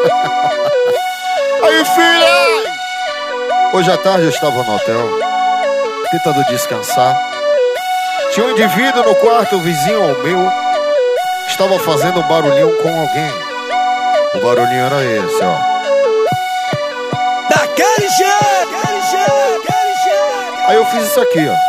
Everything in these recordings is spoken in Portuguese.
Aí, filha! Hoje à tarde eu estava no hotel, tentando descansar. Tinha um indivíduo no quarto vizinho ao meu, que estava fazendo um barulhinho com alguém. O barulhinho era esse, ó. Daquele jeito, aquele jeito, aquele jeito. Aí eu fiz isso aqui, ó.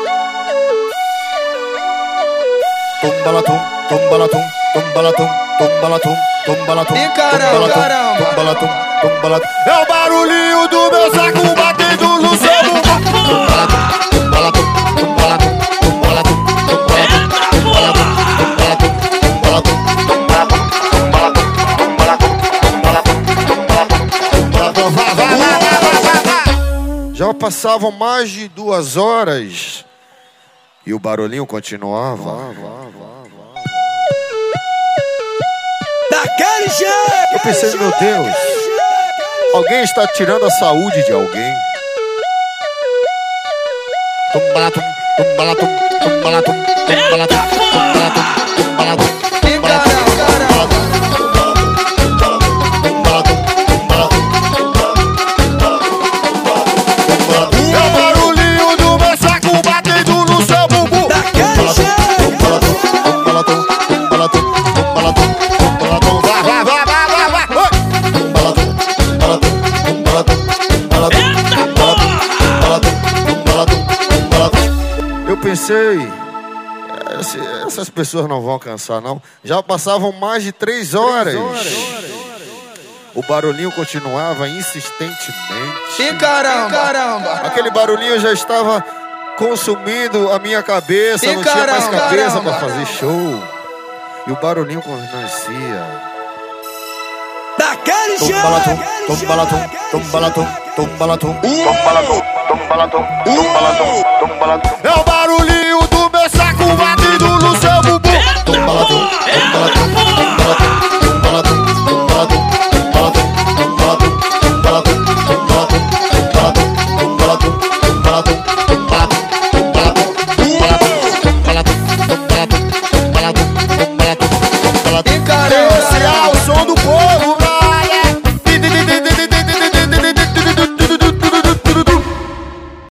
Tumbalatum, tumbalatum, tumbalatum, tumbalatum, tumbalatum, tumbalatum, tumbalatum, tumbalatum. É o barulhinho do meu saco batendo no seu bumbum. Tumbalatum, tumbalatum, tumbalatum, tumbalatum, tumbalatum, tumbalatum, tumbalatum, tumbalatum, tumbalatum, tumbalatum, tumbalatum, tumbalatum. Já passavam mais de 2 horas e o barulhinho continuava. Daquele jeito. Eu pensei, meu Deus, alguém está tirando a saúde de alguém. Tumbalatum, tumbalatum, tumbalatum, tumbalatum, tumbalatum, tumbalatum, tumbalatum. Eu pensei, essas pessoas não vão cansar, não. Já passavam mais de 3 horas. O barulhinho continuava insistentemente. E caramba. Aquele barulhinho já estava consumindo a minha cabeça. Não tinha mais cabeça para fazer show. E o barulhinho conhecia. Daquele jeito. Tumbalatum, tumbalatum, tumbalatum, tumbalatum, tumbalatum, tumbalatum, tumbalatum. É o